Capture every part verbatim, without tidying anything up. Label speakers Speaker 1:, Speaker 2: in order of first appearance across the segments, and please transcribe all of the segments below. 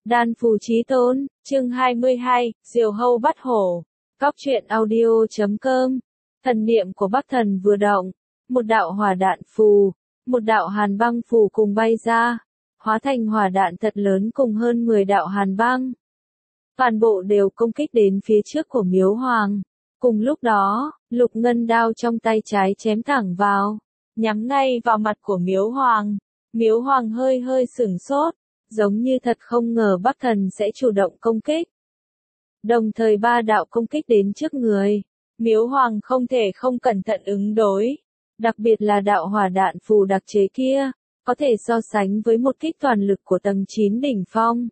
Speaker 1: Đan phù chí tôn, chương hai mươi hai, diều hâu bắt hổ. Cóc truyện audio chấm com. Thần niệm của Bắc Thần vừa động, một đạo hỏa đạn phù, một đạo hàn băng phù cùng bay ra, hóa thành hỏa đạn thật lớn cùng hơn mười đạo hàn băng. Toàn bộ đều công kích đến phía trước của Miếu Hoàng. Cùng lúc đó, Lục Ngân đao trong tay trái chém thẳng vào, nhắm ngay vào mặt của Miếu Hoàng. Miếu Hoàng hơi hơi sửng sốt, giống như thật không ngờ Bắc Thần sẽ chủ động công kích. Đồng thời ba đạo công kích đến trước người, Miếu Hoàng không thể không cẩn thận ứng đối. Đặc biệt là đạo hỏa đạn phù đặc chế kia, có thể so sánh với một kích toàn lực của tầng chín đỉnh phong.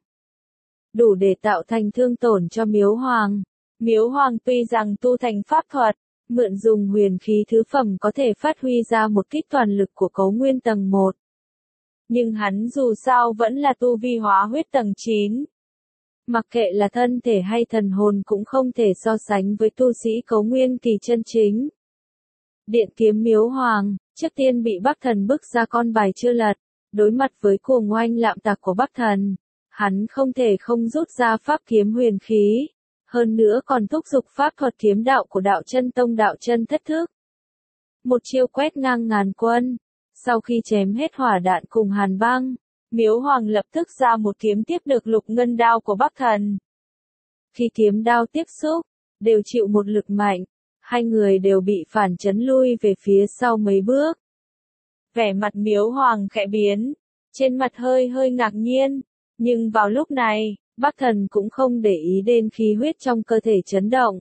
Speaker 1: Đủ để tạo thành thương tổn cho Miếu Hoàng. Miếu Hoàng tuy rằng tu thành pháp thuật, mượn dùng huyền khí thứ phẩm có thể phát huy ra một kích toàn lực của cấu nguyên tầng một. Nhưng hắn dù sao vẫn là tu vi hóa huyết tầng chín. Mặc kệ là thân thể hay thần hồn cũng không thể so sánh với tu sĩ cấu nguyên kỳ chân chính. Điện kiếm Miếu Hoàng, trước tiên bị Bắc Thần bức ra con bài chưa lật, đối mặt với cuồng oanh lạm tạc của Bắc Thần, hắn không thể không rút ra pháp kiếm huyền khí, hơn nữa còn thúc giục pháp thuật kiếm đạo của đạo chân tông đạo chân thất thức. Một chiêu quét ngang ngàn quân, sau khi chém hết hỏa đạn cùng hàn băng, Miếu Hoàng lập tức ra một kiếm tiếp được Lục Ngân đao của Bắc Thần. Khi kiếm đao tiếp xúc, đều chịu một lực mạnh, hai người đều bị phản chấn lui về phía sau mấy bước. Vẻ mặt Miếu Hoàng khẽ biến, trên mặt hơi hơi ngạc nhiên, nhưng vào lúc này, Bắc Thần cũng không để ý đến khí huyết trong cơ thể chấn động.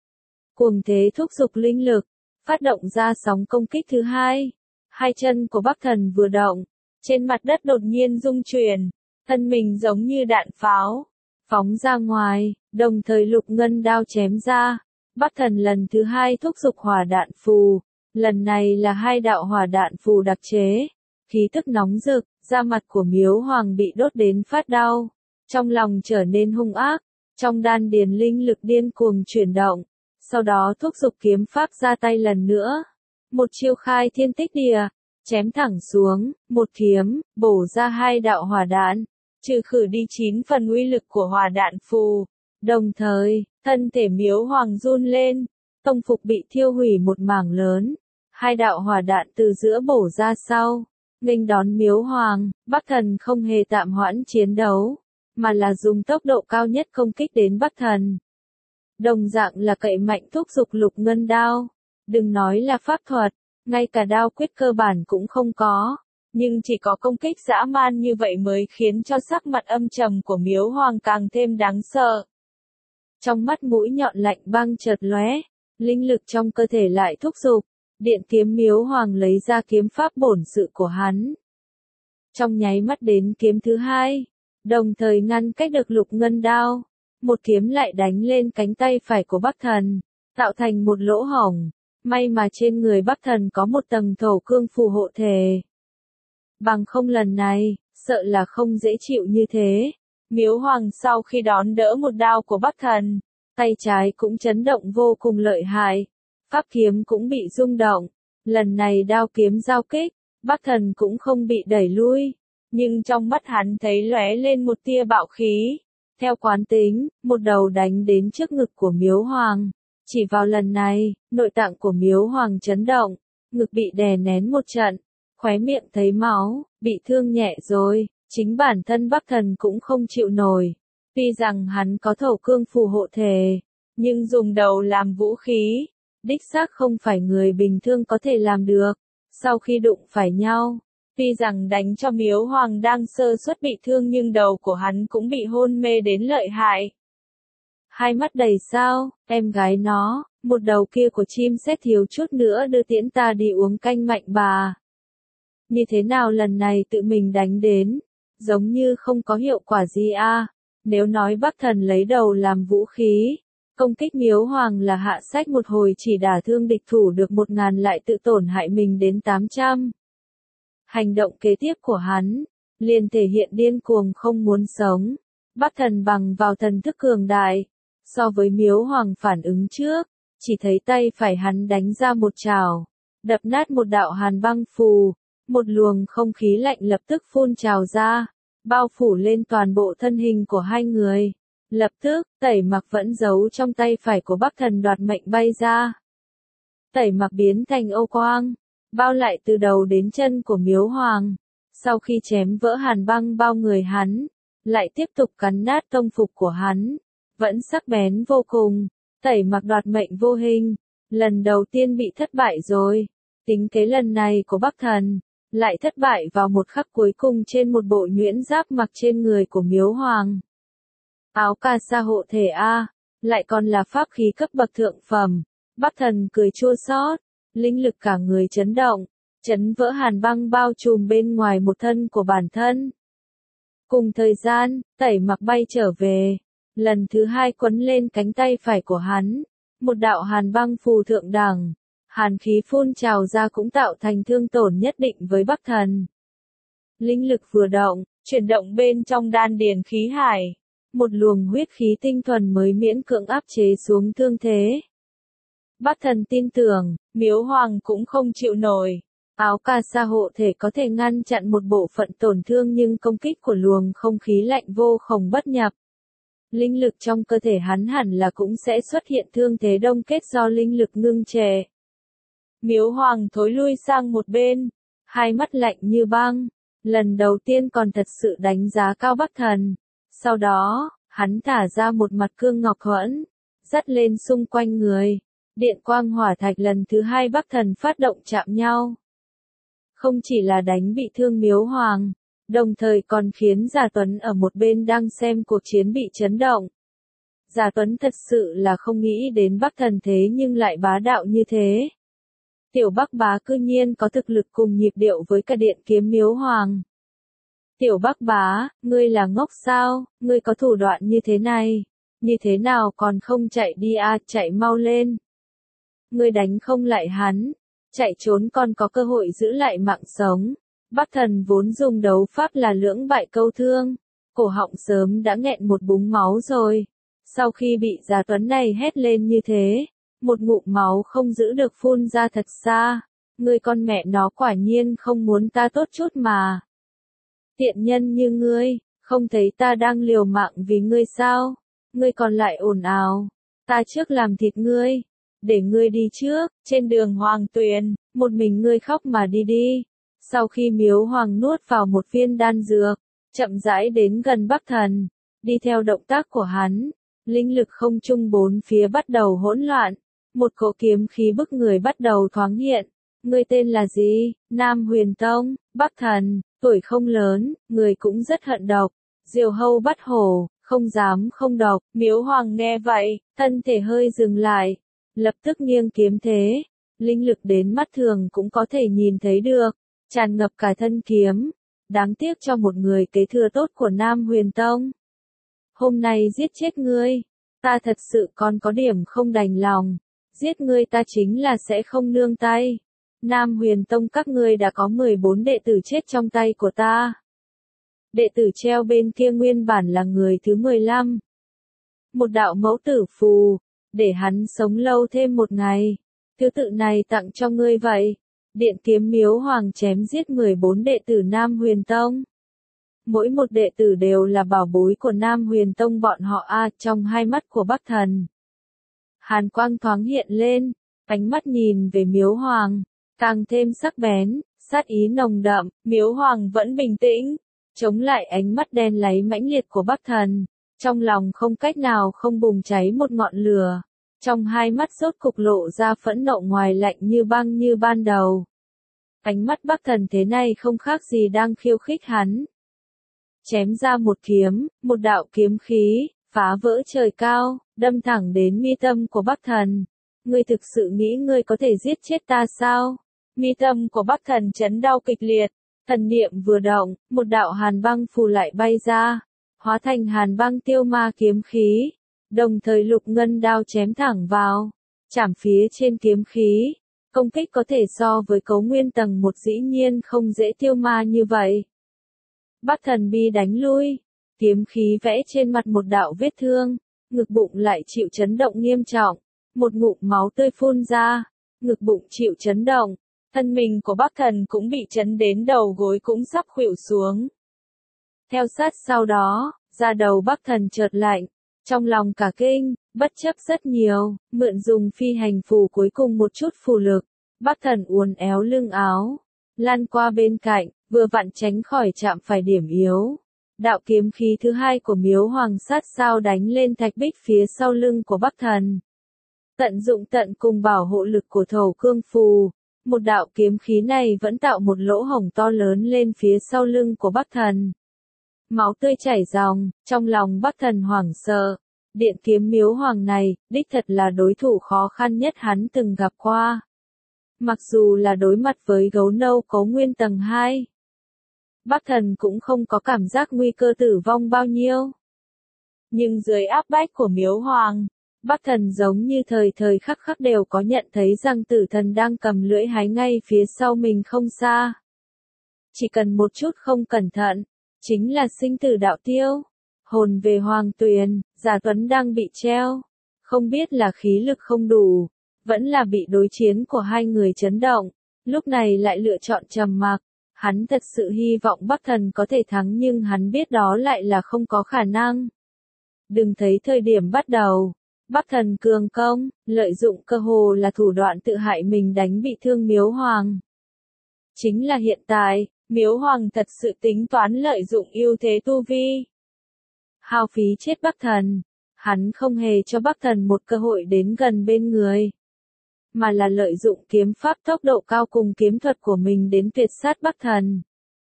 Speaker 1: Cuồng thế thúc giục linh lực, phát động ra sóng công kích thứ hai. Hai chân của Bắc Thần vừa động, trên mặt đất đột nhiên rung chuyển, thân mình giống như đạn pháo, phóng ra ngoài, đồng thời Lục Ngân đao chém ra. Bắc Thần lần thứ hai thúc giục hỏa đạn phù, lần này là hai đạo hỏa đạn phù đặc chế, khí tức nóng rực, da mặt của Miếu Hoàng bị đốt đến phát đau, trong lòng trở nên hung ác, trong đan điền linh lực điên cuồng chuyển động, sau đó thúc giục kiếm pháp ra tay lần nữa. Một chiêu khai thiên tích địa, chém thẳng xuống, một kiếm, bổ ra hai đạo hỏa đạn, trừ khử đi chín phần uy lực của hỏa đạn phù. Đồng thời, thân thể Miếu Hoàng run lên, tông phục bị thiêu hủy một mảng lớn, hai đạo hỏa đạn từ giữa bổ ra sau, nghênh đón Miếu Hoàng. Bắc Thần không hề tạm hoãn chiến đấu, mà là dùng tốc độ cao nhất công kích đến Bắc Thần. Đồng dạng là cậy mạnh thúc giục Lục Ngân đao, đừng nói là pháp thuật, ngay cả đao quyết cơ bản cũng không có, nhưng chỉ có công kích dã man như vậy mới khiến cho sắc mặt âm trầm của Miếu Hoàng càng thêm đáng sợ. Trong mắt mũi nhọn lạnh băng chợt lóe, linh lực trong cơ thể lại thúc giục, điện kiếm Miếu Hoàng lấy ra kiếm pháp bổn sự của hắn. Trong nháy mắt đến kiếm thứ hai, đồng thời ngăn cách được Lục Ngân đao, một kiếm lại đánh lên cánh tay phải của Bắc Thần, tạo thành một lỗ hổng. May mà trên người Bắc Thần có một tầng thổ cương phù hộ thể. Bằng không lần này, sợ là không dễ chịu như thế. Miếu Hoàng sau khi đón đỡ một đao của Bắc Thần, tay trái cũng chấn động vô cùng lợi hại. Pháp kiếm cũng bị rung động. Lần này đao kiếm giao kích, Bắc Thần cũng không bị đẩy lui. Nhưng trong mắt hắn thấy lóe lên một tia bạo khí. Theo quán tính, một đầu đánh đến trước ngực của Miếu Hoàng. Chỉ vào lần này, nội tạng của Miếu Hoàng chấn động, ngực bị đè nén một trận, khóe miệng thấy máu, bị thương nhẹ rồi, chính bản thân Bắc Thần cũng không chịu nổi. Tuy rằng hắn có thổ cương phù hộ thể, nhưng dùng đầu làm vũ khí, đích xác không phải người bình thường có thể làm được. Sau khi đụng phải nhau, tuy rằng đánh cho Miếu Hoàng đang sơ suất bị thương nhưng đầu của hắn cũng bị hôn mê đến lợi hại. Hai mắt đầy sao, em gái nó, một đầu kia của chim sét thiếu chút nữa đưa tiễn ta đi uống canh mạnh bà. Như thế nào lần này tự mình đánh đến, giống như không có hiệu quả gì a. À. Nếu nói Bắc Thần lấy đầu làm vũ khí, công kích Miếu Hoàng là hạ sách một hồi chỉ đả thương địch thủ được một ngàn lại tự tổn hại mình đến tám trăm. Hành động kế tiếp của hắn, liền thể hiện điên cuồng không muốn sống. Bắc Thần bằng vào thần thức cường đại. So với Miếu Hoàng phản ứng trước, chỉ thấy tay phải hắn đánh ra một trảo, đập nát một đạo hàn băng phù, một luồng không khí lạnh lập tức phun trào ra. bao phủ lên toàn bộ thân hình của hai người. Lập tức, Tẩy Mặc vẫn giấu trong tay phải của Bắc Thần đoạt mệnh bay ra. Tẩy Mặc biến thành ô quang, bao lại từ đầu đến chân của Miếu Hoàng. Sau khi chém vỡ hàn băng bao người hắn, lại tiếp tục cắn nát tông phục của hắn, vẫn sắc bén vô cùng. Tẩy Mặc đoạt mệnh vô hình, lần đầu tiên bị thất bại rồi. Tính kế lần này của Bắc Thần, lại thất bại vào một khắc cuối cùng trên một bộ nhuyễn giáp mặc trên người của Miếu Hoàng. Áo cà sa hộ thể A, lại còn là pháp khí cấp bậc thượng phẩm. Bắc Thần cười chua xót, linh lực cả người chấn động, chấn vỡ hàn băng bao trùm bên ngoài một thân của bản thân. Cùng thời gian, Tẩy Mặc bay trở về, lần thứ hai quấn lên cánh tay phải của hắn, một đạo hàn băng phù thượng đẳng, hàn khí phun trào ra cũng tạo thành thương tổn nhất định với Bắc Thần. Linh lực vừa động, chuyển động bên trong đan điền khí hải, một luồng huyết khí tinh thuần mới miễn cưỡng áp chế xuống thương thế. Bắc Thần tin tưởng, Miếu Hoàng cũng không chịu nổi. Áo cà sa hộ thể có thể ngăn chặn một bộ phận tổn thương nhưng công kích của luồng không khí lạnh vô khổng bất nhập. Linh lực trong cơ thể hắn hẳn là cũng sẽ xuất hiện thương thế đông kết do linh lực ngưng trệ. Miếu Hoàng thối lui sang một bên, hai mắt lạnh như băng, lần đầu tiên còn thật sự đánh giá cao Bắc Thần. Sau đó, hắn thả ra một mặt cương ngọc thuẫn, dắt lên xung quanh người. Điện quang hỏa thạch lần thứ hai Bắc Thần phát động chạm nhau. Không chỉ là đánh bị thương Miếu Hoàng, đồng thời còn khiến Giả Tuấn ở một bên đang xem cuộc chiến bị chấn động. Giả Tuấn thật sự là không nghĩ đến Bắc Thần thế nhưng lại bá đạo như thế. Tiểu Bắc Bá cư nhiên có thực lực cùng nhịp điệu với cả điện kiếm Miếu Hoàng. Tiểu Bắc Bá, ngươi là ngốc sao, ngươi có thủ đoạn như thế này, như thế nào còn không chạy đi à, chạy mau lên. Ngươi đánh không lại hắn, chạy trốn còn có cơ hội giữ lại mạng sống. Bắc Thần vốn dùng đấu pháp là lưỡng bại câu thương, cổ họng sớm đã nghẹn một búng máu rồi. Sau khi bị Giả Tuấn này hét lên như thế, một ngụm máu không giữ được phun ra thật xa. Ngươi con mẹ nó quả nhiên không muốn ta tốt chút mà. Tiện nhân như ngươi, không thấy ta đang liều mạng vì ngươi sao? Ngươi còn lại ồn ào, ta trước làm thịt ngươi, để ngươi đi trước, trên đường Hoàng Tuyền, một mình ngươi khóc mà đi đi. Sau khi Miếu Hoàng nuốt vào một viên đan dược, chậm rãi đến gần Bắc Thần, đi theo động tác của hắn, linh lực không trung bốn phía bắt đầu hỗn loạn, một cỗ kiếm khí bức người bắt đầu thoáng hiện. Ngươi tên là gì? Nam Huyền Tông, Bắc Thần, tuổi không lớn, người cũng rất hận độc, diều hâu bắt hổ, không dám không độc. Miếu Hoàng nghe vậy, thân thể hơi dừng lại, lập tức nghiêng kiếm thế, linh lực đến mắt thường cũng có thể nhìn thấy được, tràn ngập cả thân kiếm. Đáng tiếc cho một người kế thừa tốt của Nam Huyền Tông. Hôm nay giết chết ngươi, ta thật sự còn có điểm không đành lòng, giết ngươi ta chính là sẽ không nương tay. Nam Huyền Tông các ngươi đã có mười bốn đệ tử chết trong tay của ta. Đệ tử treo bên kia nguyên bản là người thứ mười lăm. Một đạo mẫu tử phù, để hắn sống lâu thêm một ngày. Thứ tự này tặng cho ngươi vậy. Điện kiếm Miếu Hoàng chém giết mười bốn đệ tử Nam Huyền Tông. Mỗi một đệ tử đều là bảo bối của Nam Huyền Tông bọn họ a. À, trong hai mắt của Bắc Thần, hàn quang thoáng hiện lên, ánh mắt nhìn về Miếu Hoàng, càng thêm sắc bén, sát ý nồng đậm. Miếu Hoàng vẫn bình tĩnh, chống lại ánh mắt đen láy mãnh liệt của Bắc Thần, trong lòng không cách nào không bùng cháy một ngọn lửa. Trong hai mắt rốt cục lộ ra phẫn nộ ngoài lạnh như băng như ban đầu. Ánh mắt Bắc Thần thế này không khác gì đang khiêu khích hắn. Chém ra một kiếm, một đạo kiếm khí, phá vỡ trời cao, đâm thẳng đến mi tâm của Bắc Thần. Ngươi thực sự nghĩ ngươi có thể giết chết ta sao? Mi tâm của Bắc Thần chấn đau kịch liệt, thần niệm vừa động, một đạo hàn băng phù lại bay ra, hóa thành hàn băng tiêu ma kiếm khí. Đồng thời lục ngân đao chém thẳng vào, chảm phía trên kiếm khí. Công kích có thể so với cấu nguyên tầng một dĩ nhiên không dễ tiêu ma như vậy. Bắc Thần bi đánh lui, kiếm khí vẽ trên mặt một đạo vết thương, ngực bụng lại chịu chấn động nghiêm trọng, một ngụm máu tươi phun ra, ngực bụng chịu chấn động, thân mình của Bắc Thần cũng bị chấn đến đầu gối cũng sắp khuỵu xuống. Theo sát sau đó, da đầu Bắc Thần chợt lạnh, trong lòng cả kinh, bất chấp rất nhiều, mượn dùng phi hành phù cuối cùng một chút phù lực, Bắc Thần uốn éo lưng áo, lăn qua bên cạnh, vừa vặn tránh khỏi chạm phải điểm yếu. Đạo kiếm khí thứ hai của Miếu Hoàng sát sao đánh lên thạch bích phía sau lưng của Bắc Thần. Tận dụng tận cùng bảo hộ lực của thổ cương phù, một đạo kiếm khí này vẫn tạo một lỗ hổng to lớn lên phía sau lưng của Bắc Thần. Máu tươi chảy ròng, trong lòng Bắc Thần hoảng sợ. Điện kiếm Miếu Hoàng này, đích thật là đối thủ khó khăn nhất hắn từng gặp qua. Mặc dù là đối mặt với gấu nâu cấu nguyên tầng hai, Bắc Thần cũng không có cảm giác nguy cơ tử vong bao nhiêu. Nhưng dưới áp bách của Miếu Hoàng, Bắc Thần giống như thời thời khắc khắc đều có nhận thấy rằng tử thần đang cầm lưỡi hái ngay phía sau mình không xa. Chỉ cần một chút không cẩn thận, chính là sinh tử đạo tiêu. Hồn về Hoàng Tuyền, Giả Tuấn đang bị treo. Không biết là khí lực không đủ, vẫn là bị đối chiến của hai người chấn động, lúc này lại lựa chọn trầm mặc. Hắn thật sự hy vọng Bắc Thần có thể thắng nhưng hắn biết đó lại là không có khả năng. Đừng thấy thời điểm bắt đầu, Bắc Thần cường công, lợi dụng cơ hồ là thủ đoạn tự hại mình đánh bị thương Miếu Hoàng. Chính là hiện tại, Miếu Hoàng thật sự tính toán lợi dụng ưu thế tu vi. Hao phí chết Bắc Thần, hắn không hề cho Bắc Thần một cơ hội đến gần bên người, mà là lợi dụng kiếm pháp tốc độ cao cùng kiếm thuật của mình đến tuyệt sát Bắc Thần.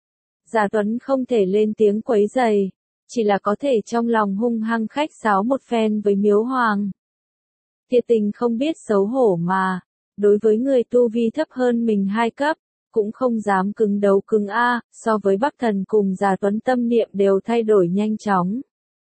Speaker 1: Giả Tuấn không thể lên tiếng quấy rầy, chỉ là có thể trong lòng hung hăng khách sáo một phen với Miếu Hoàng. Thiệt tình không biết xấu hổ mà, đối với người tu vi thấp hơn mình hai cấp, cũng không dám cứng đấu cứng A, so với Bắc Thần cùng Giả Tuấn tâm niệm đều thay đổi nhanh chóng.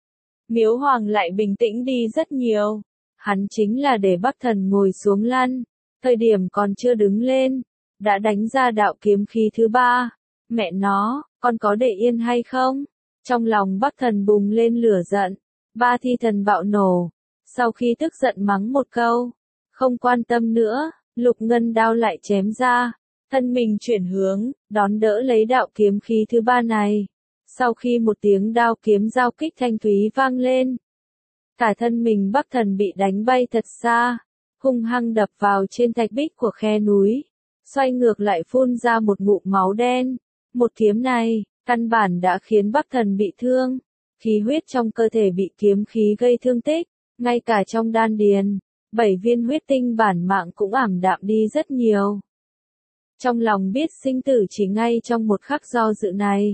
Speaker 1: Miếu Hoàng lại bình tĩnh đi rất nhiều. Hắn chính là để Bắc Thần ngồi xuống lăn, thời điểm còn chưa đứng lên, đã đánh ra đạo kiếm khí thứ ba. Mẹ nó, con có để yên hay không? Trong lòng Bắc Thần bùng lên lửa giận, ba thi thần bạo nổ. Sau khi tức giận mắng một câu, không quan tâm nữa, lục ngân đao lại chém ra, thân mình chuyển hướng, đón đỡ lấy đạo kiếm khí thứ ba này. Sau khi một tiếng đao kiếm giao kích thanh thúy vang lên, cả thân mình Bắc Thần bị đánh bay thật xa, hung hăng đập vào trên thạch bích của khe núi, xoay ngược lại phun ra một ngụm máu đen. Một kiếm này, căn bản đã khiến Bắc Thần bị thương, khí huyết trong cơ thể bị kiếm khí gây thương tích, ngay cả trong đan điền, bảy viên huyết tinh bản mạng cũng ảm đạm đi rất nhiều. Trong lòng biết sinh tử chỉ ngay trong một khắc do dự này,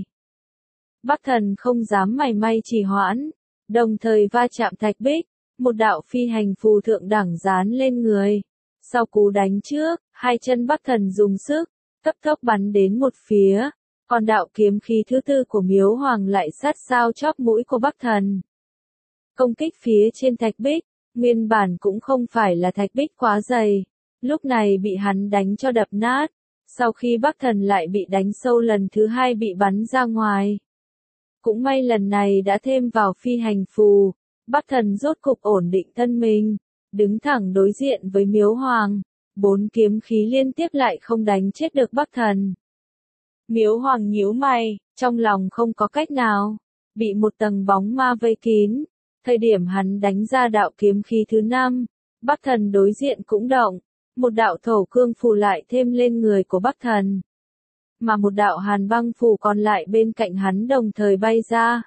Speaker 1: Bắc Thần không dám mảy may trì hoãn, đồng thời va chạm thạch bích, một đạo phi hành phù thượng đẳng dán lên người. Sau cú đánh trước, hai chân Bắc Thần dùng sức, cấp tốc bắn đến một phía, còn đạo kiếm khí thứ tư của Miếu Hoàng lại sát sao chóp mũi của Bắc Thần. Công kích phía trên thạch bích, nguyên bản cũng không phải là thạch bích quá dày, lúc này bị hắn đánh cho đập nát, sau khi Bắc Thần lại bị đánh sâu lần thứ hai bị bắn ra ngoài. Cũng may lần này đã thêm vào phi hành phù, Bắc Thần rốt cục ổn định thân mình, đứng thẳng đối diện với Miếu Hoàng, bốn kiếm khí liên tiếp lại không đánh chết được Bắc Thần. Miếu Hoàng nhíu mày, trong lòng không có cách nào, bị một tầng bóng ma vây kín. Thời điểm hắn đánh ra đạo kiếm khí thứ năm, Bắc Thần đối diện cũng động, một đạo thổ cương phù lại thêm lên người của Bắc Thần, mà một đạo hàn băng phù còn lại bên cạnh hắn đồng thời bay ra,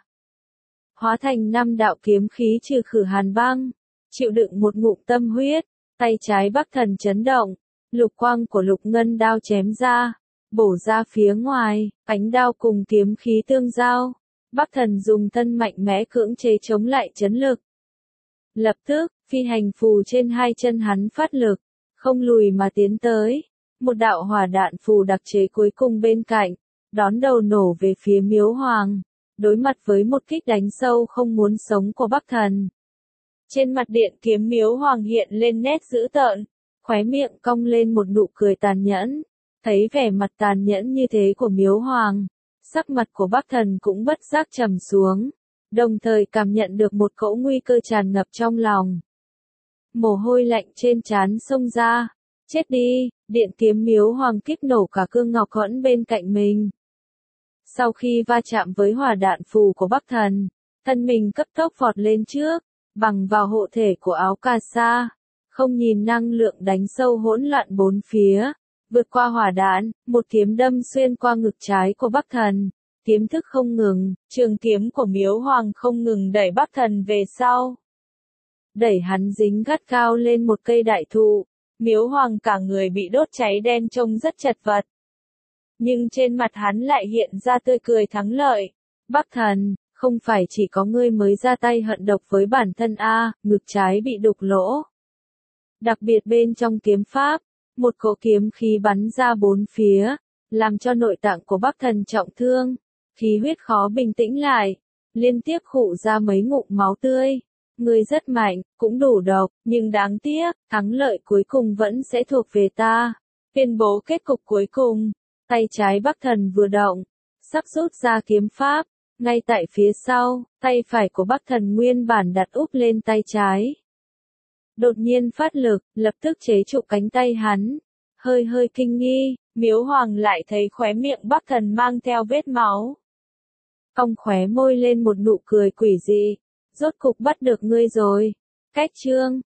Speaker 1: hóa thành năm đạo kiếm khí trừ khử hàn băng, chịu đựng một ngụm tâm huyết. Tay trái Bắc Thần chấn động, lục quang của lục ngân đao chém ra, bổ ra phía ngoài, ánh đao cùng kiếm khí tương giao. Bắc Thần dùng thân mạnh mẽ cưỡng chế chống lại chấn lực. Lập tức, phi hành phù trên hai chân hắn phát lực, không lùi mà tiến tới. Một đạo hỏa đạn phù đặc chế cuối cùng bên cạnh, đón đầu nổ về phía Miếu Hoàng, đối mặt với một kích đánh sâu không muốn sống của Bắc Thần. Trên mặt điện kiếm Miếu Hoàng hiện lên nét dữ tợn, khóe miệng cong lên một nụ cười tàn nhẫn. Thấy vẻ mặt tàn nhẫn như thế của Miếu Hoàng, sắc mặt của Bắc Thần cũng bất giác trầm xuống, đồng thời cảm nhận được một cỗ nguy cơ tràn ngập trong lòng. Mồ hôi lạnh trên trán xông ra, chết đi, điện kiếm Miếu Hoàng kích nổ cả cương ngọc hẫn bên cạnh mình. Sau khi va chạm với hỏa đạn phù của Bắc Thần, thân mình cấp tốc vọt lên trước, bằng vào hộ thể của áo cà sa, không nhìn năng lượng đánh sâu hỗn loạn bốn phía, vượt qua hỏa đạn, một kiếm đâm xuyên qua ngực trái của Bắc Thần, kiếm thức không ngừng, trường kiếm của Miếu Hoàng không ngừng đẩy Bắc Thần về sau. Đẩy hắn dính gắt cao lên một cây đại thụ, Miếu Hoàng cả người bị đốt cháy đen trông rất chật vật. Nhưng trên mặt hắn lại hiện ra tươi cười thắng lợi. Bắc Thần, không phải chỉ có ngươi mới ra tay hận độc với bản thân a, ngực trái bị đục lỗ. Đặc biệt bên trong kiếm pháp, một cỗ kiếm khí bắn ra bốn phía, làm cho nội tạng của Bắc Thần trọng thương, khí huyết khó bình tĩnh lại, liên tiếp khụ ra mấy ngụm máu tươi. Ngươi rất mạnh, cũng đủ độc, nhưng đáng tiếc, thắng lợi cuối cùng vẫn sẽ thuộc về ta. Tuyên bố kết cục cuối cùng, tay trái Bắc Thần vừa động, sắp rút ra kiếm pháp, ngay tại phía sau, tay phải của Bắc Thần nguyên bản đặt úp lên tay trái. Đột nhiên phát lực, lập tức chế trụ cánh tay hắn. Hơi hơi kinh nghi, Miếu Hoàng lại thấy khóe miệng Bắc Thần mang theo vết máu. Cong khóe môi lên một nụ cười quỷ dị. Rốt cục bắt được ngươi rồi. Cách chương